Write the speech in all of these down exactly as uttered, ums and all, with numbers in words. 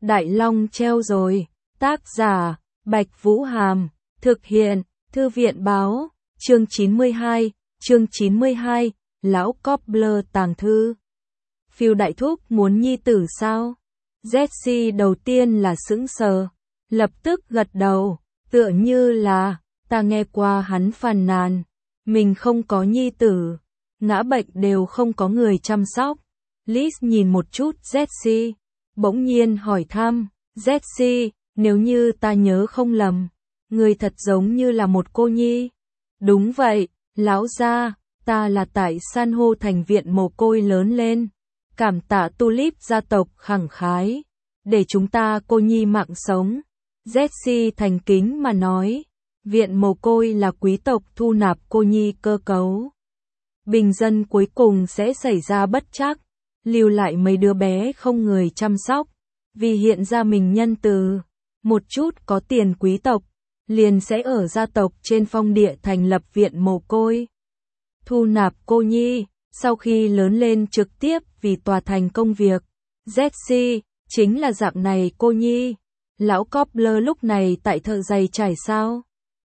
Đại Long treo rồi. Tác giả, Bạch Vũ Hàm. Thực hiện, Thư viện Báo. Chương chín mươi hai, chương chín mươi hai, Lão Cobbler tàng thư. Phil đại thúc muốn nhi tử sao? Jesse đầu tiên là sững sờ, lập tức gật đầu, tựa như là, ta nghe qua hắn phàn nàn, mình không có nhi tử, ngã bệnh đều không có người chăm sóc. Liz nhìn một chút Jesse, bỗng nhiên hỏi thăm, Jesse, nếu như ta nhớ không lầm, người thật giống như là một cô nhi. Đúng vậy, lão gia, ta là tại san hô thành viện mồ côi lớn lên. Cảm tạ Tulip gia tộc khẳng khái, để chúng ta cô nhi mạng sống. Jesse thành kính mà nói, viện mồ côi là quý tộc thu nạp cô nhi cơ cấu. Bình dân cuối cùng sẽ xảy ra bất trắc, lưu lại mấy đứa bé không người chăm sóc, vì hiện ra mình nhân từ, một chút có tiền quý tộc, liền sẽ ở gia tộc trên phong địa thành lập viện mồ côi. Thu nạp cô nhi, sau khi lớn lên trực tiếp vì tòa thành công việc. Jesse, chính là dạng này cô nhi. Lão Cobbler lúc này tại thợ giày trải sao?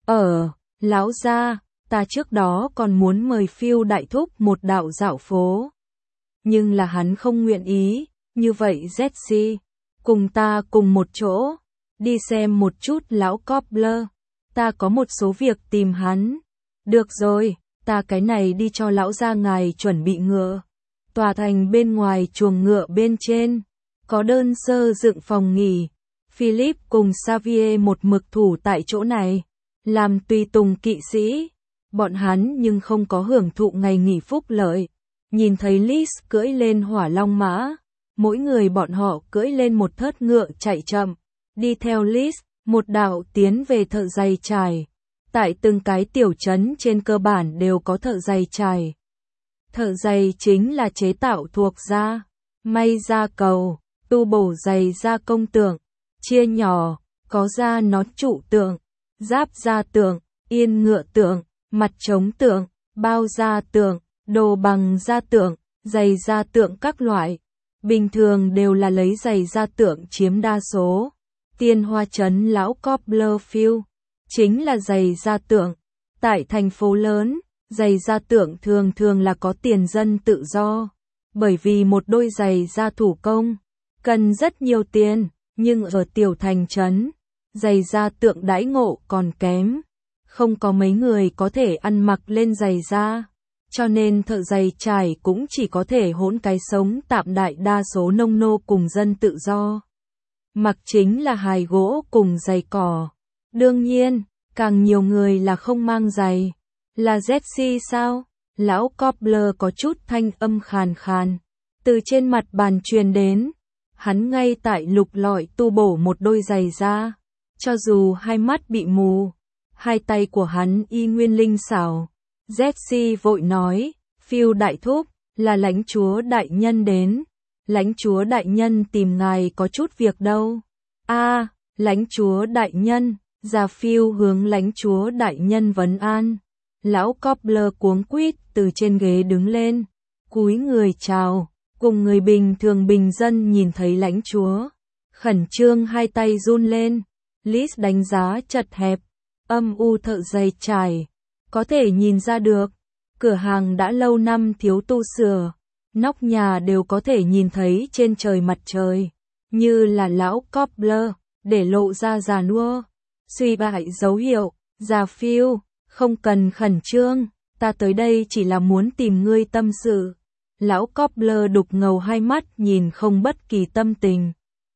Ở, lão gia, ta trước đó còn muốn mời Phil đại thúc một đạo dạo phố. Nhưng là hắn không nguyện ý, như vậy Jesse, cùng ta cùng một chỗ, đi xem một chút lão Cobbler. Ta có một số việc tìm hắn. Được rồi, ta cái này đi cho lão gia ngài chuẩn bị ngựa. Tòa thành bên ngoài chuồng ngựa bên trên, có đơn sơ dựng phòng nghỉ. Philip cùng Xavier một mực thủ tại chỗ này, làm tùy tùng kỵ sĩ. Bọn hắn nhưng không có hưởng thụ ngày nghỉ phúc lợi. Nhìn thấy Liz cưỡi lên hỏa long mã, mỗi người bọn họ cưỡi lên một thớt ngựa chạy chậm, đi theo Liz, một đạo tiến về thợ giày trải. Tại từng cái tiểu trấn trên cơ bản đều có thợ giày trải. Thợ giày chính là chế tạo thuộc da, may da cầu, tu bổ giày da công tượng, chia nhỏ, có da nón trụ tượng, giáp da tượng, yên ngựa tượng, mặt trống tượng, bao da tượng, đồ bằng da tượng, giày da tượng các loại. Bình thường đều là lấy giày da tượng chiếm đa số. Tiên Hoa trấn lão Cobbler Phil chính là giày da tượng. Tại thành phố lớn, giày da tượng thường thường là có tiền dân tự do, bởi vì một đôi giày da thủ công cần rất nhiều tiền, nhưng ở tiểu thành trấn, giày da tượng đãi ngộ còn kém, không có mấy người có thể ăn mặc lên giày da, cho nên thợ giày trải cũng chỉ có thể hỗn cái sống tạm. Đại đa số nông nô cùng dân tự do mặc chính là hài gỗ cùng giày cỏ. Đương nhiên, càng nhiều người là không mang giày. Là Jesse sao? Lão Cobbler có chút thanh âm khàn khàn, từ trên mặt bàn truyền đến. Hắn ngay tại lục lọi tu bổ một đôi giày da. Cho dù hai mắt bị mù, hai tay của hắn y nguyên linh xảo. Jesse vội nói, Phil đại thúc, là lãnh chúa đại nhân đến. Lãnh chúa đại nhân tìm ngài có chút việc đâu. A, à, lãnh chúa đại nhân. Già Phil hướng lãnh chúa đại nhân vấn an. Lão Cobbler cuống quýt từ trên ghế đứng lên, cúi người chào, cùng người bình thường bình dân nhìn thấy lãnh chúa, khẩn trương hai tay run lên. Liz đánh giá chật hẹp, âm u thợ giày trải, có thể nhìn ra được, cửa hàng đã lâu năm thiếu tu sửa, nóc nhà đều có thể nhìn thấy trên trời mặt trời, như là lão Cobbler, để lộ ra già nua. Suy bại dấu hiệu, già Phil, không cần khẩn trương, ta tới đây chỉ là muốn tìm ngươi tâm sự. Lão Cobbler đục ngầu hai mắt nhìn không bất kỳ tâm tình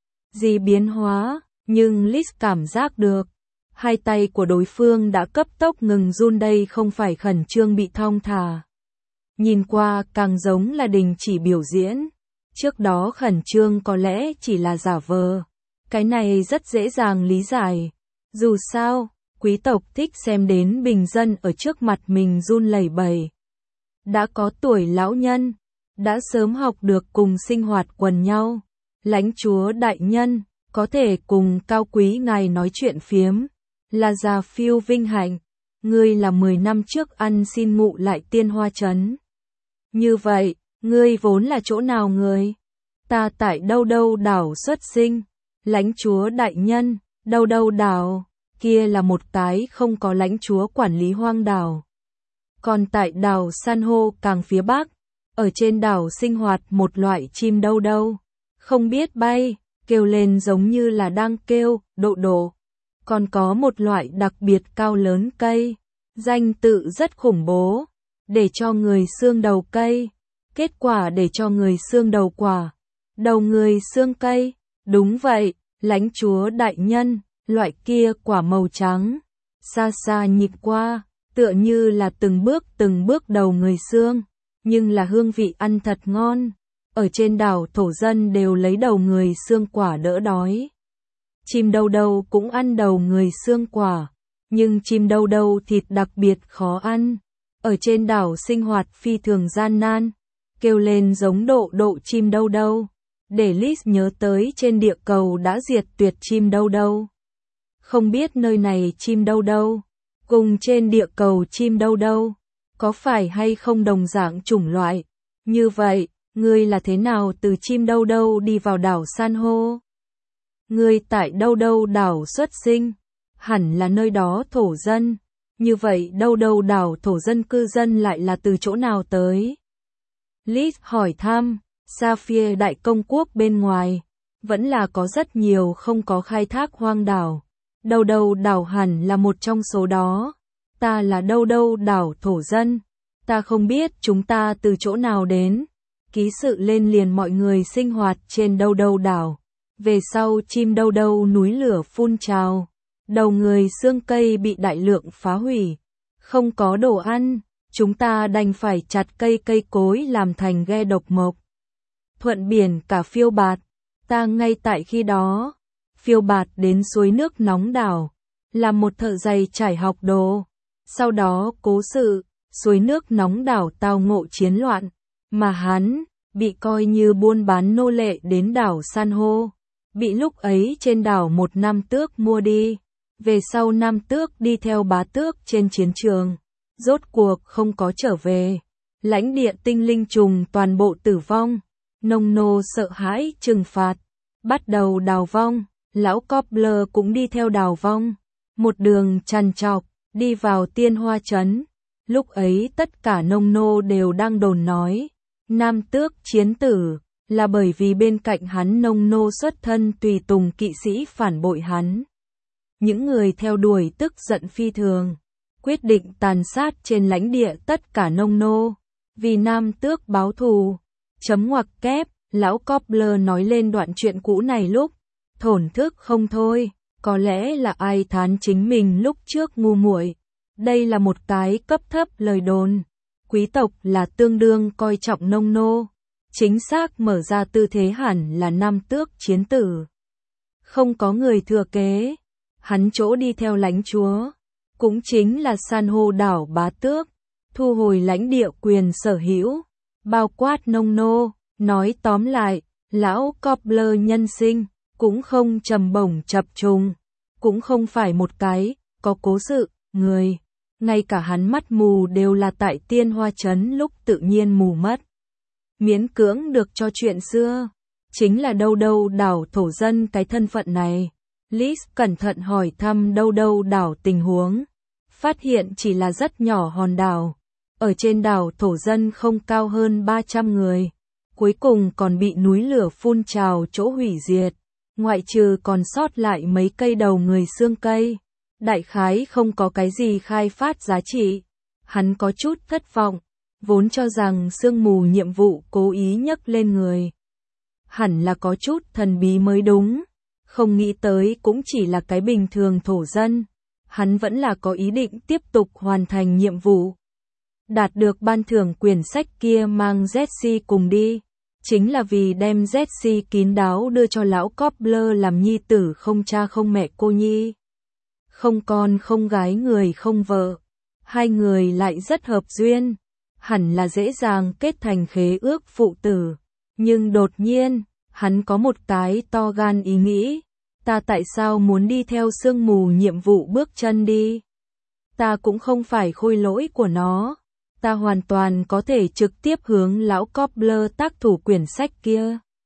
gì biến hóa, nhưng Liz cảm giác được, hai tay của đối phương đã cấp tốc ngừng run, đây không phải khẩn trương bị thong thả. Nhìn qua càng giống là đình chỉ biểu diễn, trước đó khẩn trương có lẽ chỉ là giả vờ, cái này rất dễ dàng lý giải. Dù sao, quý tộc thích xem đến bình dân ở trước mặt mình run lẩy bẩy. Đã có tuổi lão nhân, đã sớm học được cùng sinh hoạt quần nhau. Lãnh chúa đại nhân, có thể cùng cao quý ngài nói chuyện phiếm, là già Phil vinh hạnh. Ngươi là mười năm trước ăn xin ngụ lại Tiên Hoa trấn. Như vậy, ngươi vốn là chỗ nào người? Ta tại đâu đâu đảo xuất sinh. Lãnh chúa đại nhân, đâu đâu đảo, kia là một cái không có lãnh chúa quản lý hoang đảo. Còn tại đảo San hô càng phía bắc, ở trên đảo sinh hoạt một loại chim đâu đâu, không biết bay, kêu lên giống như là đang kêu, độ độ. Còn có một loại đặc biệt cao lớn cây, danh tự rất khủng bố, để cho người xương đầu cây, kết quả để cho người xương đầu quả, đầu người xương cây, đúng vậy, lãnh chúa đại nhân, loại kia quả màu trắng, xa xa nhìn qua, tựa như là từng bước từng bước đầu người xương, nhưng là hương vị ăn thật ngon, ở trên đảo thổ dân đều lấy đầu người xương quả đỡ đói. Chim đâu đâu cũng ăn đầu người xương quả, nhưng chim đâu đâu thịt đặc biệt khó ăn, ở trên đảo sinh hoạt phi thường gian nan, kêu lên giống độ độ chim đâu đâu, để Liz nhớ tới trên địa cầu đã diệt tuyệt chim đâu đâu. Không biết nơi này chim đâu đâu, cùng trên địa cầu chim đâu đâu, có phải hay không đồng dạng chủng loại, như vậy, ngươi là thế nào từ chim đâu đâu đi vào đảo san hô? Ngươi tại đâu đâu đảo xuất sinh, hẳn là nơi đó thổ dân, như vậy đâu đâu đảo thổ dân cư dân lại là từ chỗ nào tới? Liz hỏi thăm, Sapphire đại công quốc bên ngoài, vẫn là có rất nhiều không có khai thác hoang đảo, đâu đâu đảo hẳn là một trong số đó, ta là đâu đâu đảo thổ dân, ta không biết chúng ta từ chỗ nào đến, ký sự lên liền mọi người sinh hoạt trên đâu đâu đảo. Về sau chim đâu đâu núi lửa phun trào, đầu người xương cây bị đại lượng phá hủy, không có đồ ăn, chúng ta đành phải chặt cây cây cối làm thành ghe độc mộc. Thuận biển cả phiêu bạt, ta ngay tại khi đó, phiêu bạt đến suối nước nóng đảo, làm một thợ giày trải học đồ, sau đó cố sự, suối nước nóng đảo tao ngộ chiến loạn, mà hắn, bị coi như buôn bán nô lệ đến đảo san hô. Bị lúc ấy trên đảo một nam tước mua đi, về sau nam tước đi theo bá tước trên chiến trường, rốt cuộc không có trở về, lãnh địa tinh linh trùng toàn bộ tử vong, nông nô sợ hãi trừng phạt, bắt đầu đào vong, lão Cobbler cũng đi theo đào vong, một đường trằn trọc, đi vào tiên hoa trấn, lúc ấy tất cả nông nô đều đang đồn nói, nam tước chiến tử. Là bởi vì bên cạnh hắn nông nô xuất thân tùy tùng kỵ sĩ phản bội hắn. Những người theo đuổi tức giận phi thường, quyết định tàn sát trên lãnh địa tất cả nông nô, vì nam tước báo thù. Chấm ngoặc kép, lão Cobbler nói lên đoạn chuyện cũ này lúc, thổn thức không thôi, có lẽ là ai thán chính mình lúc trước ngu muội. Đây là một cái cấp thấp lời đồn, quý tộc là tương đương coi trọng nông nô. Chính xác mở ra tư thế hẳn là nam tước chiến tử. Không có người thừa kế, hắn chỗ đi theo lãnh chúa, cũng chính là san hô đảo bá tước, thu hồi lãnh địa quyền sở hữu, bao quát nông nô, nói tóm lại, lão Cobbler nhân sinh, cũng không trầm bổng chập trùng, cũng không phải một cái, có cố sự, người, ngay cả hắn mắt mù đều là tại tiên hoa trấn lúc tự nhiên mù mất. Miễn cưỡng được cho chuyện xưa, chính là đâu đâu đảo thổ dân cái thân phận này. Liz cẩn thận hỏi thăm đâu đâu đảo tình huống, phát hiện chỉ là rất nhỏ hòn đảo, ở trên đảo thổ dân không cao hơn ba trăm người, cuối cùng còn bị núi lửa phun trào chỗ hủy diệt, ngoại trừ còn sót lại mấy cây đầu người xương cây, đại khái không có cái gì khai phát giá trị. Hắn có chút thất vọng. Vốn cho rằng sương mù nhiệm vụ cố ý nhấc lên người. Hẳn là có chút thần bí mới đúng. Không nghĩ tới cũng chỉ là cái bình thường thổ dân. Hắn vẫn là có ý định tiếp tục hoàn thành nhiệm vụ. Đạt được ban thưởng quyển sách kia mang Jessie cùng đi. Chính là vì đem Jessie kín đáo đưa cho lão Cobbler làm nhi tử không cha không mẹ cô nhi. Không con không gái người không vợ. Hai người lại rất hợp duyên. Hẳn là dễ dàng kết thành khế ước phụ tử, nhưng đột nhiên, hắn có một cái to gan ý nghĩ, ta tại sao muốn đi theo sương mù nhiệm vụ bước chân đi? Ta cũng không phải khôi lỗi của nó, ta hoàn toàn có thể trực tiếp hướng lão Cobbler tác thủ quyển sách kia.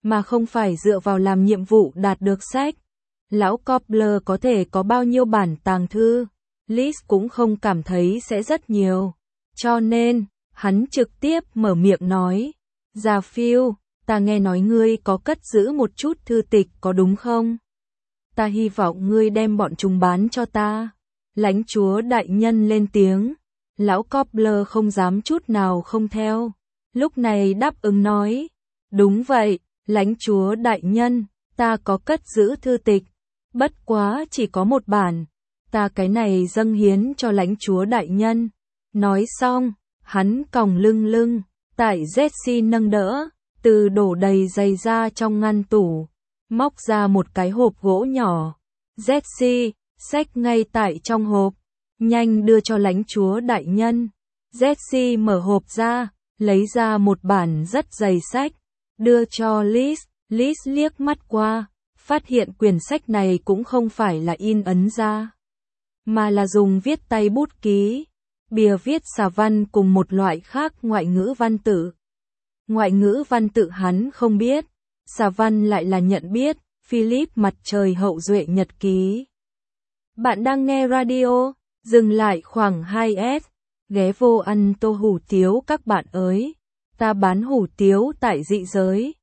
mà không phải dựa vào làm nhiệm vụ đạt được sách. Lão Cobbler có thể có bao nhiêu bản tàng thư, Liz cũng không cảm thấy sẽ rất nhiều. Cho nên, hắn trực tiếp mở miệng nói, Gia Phil, ta nghe nói ngươi có cất giữ một chút thư tịch có đúng không? Ta hy vọng ngươi đem bọn chúng bán cho ta. Lãnh chúa đại nhân lên tiếng, lão Cobbler không dám chút nào không theo. Lúc này đáp ứng nói, đúng vậy, lãnh chúa đại nhân, ta có cất giữ thư tịch, bất quá chỉ có một bản, ta cái này dâng hiến cho lãnh chúa đại nhân. Nói xong, hắn còng lưng lưng, tại Jessie nâng đỡ, từ đổ đầy giày ra trong ngăn tủ, móc ra một cái hộp gỗ nhỏ. Jessie, xách ngay tại trong hộp, nhanh đưa cho lãnh chúa đại nhân. Jessie mở hộp ra, lấy ra một bản rất dày sách, đưa cho Liz. Liz liếc mắt qua, phát hiện quyển sách này cũng không phải là in ấn ra, mà là dùng viết tay bút ký, bìa viết xà văn cùng một loại khác ngoại ngữ văn tự. Ngoại ngữ văn tự hắn không biết, xà văn lại là nhận biết. Philip Mặt Trời Hậu Duệ Nhật Ký. Bạn đang nghe radio, dừng lại khoảng hai s, ghé vô ăn tô hủ tiếu các bạn ơi. Ta bán hủ tiếu tại dị giới.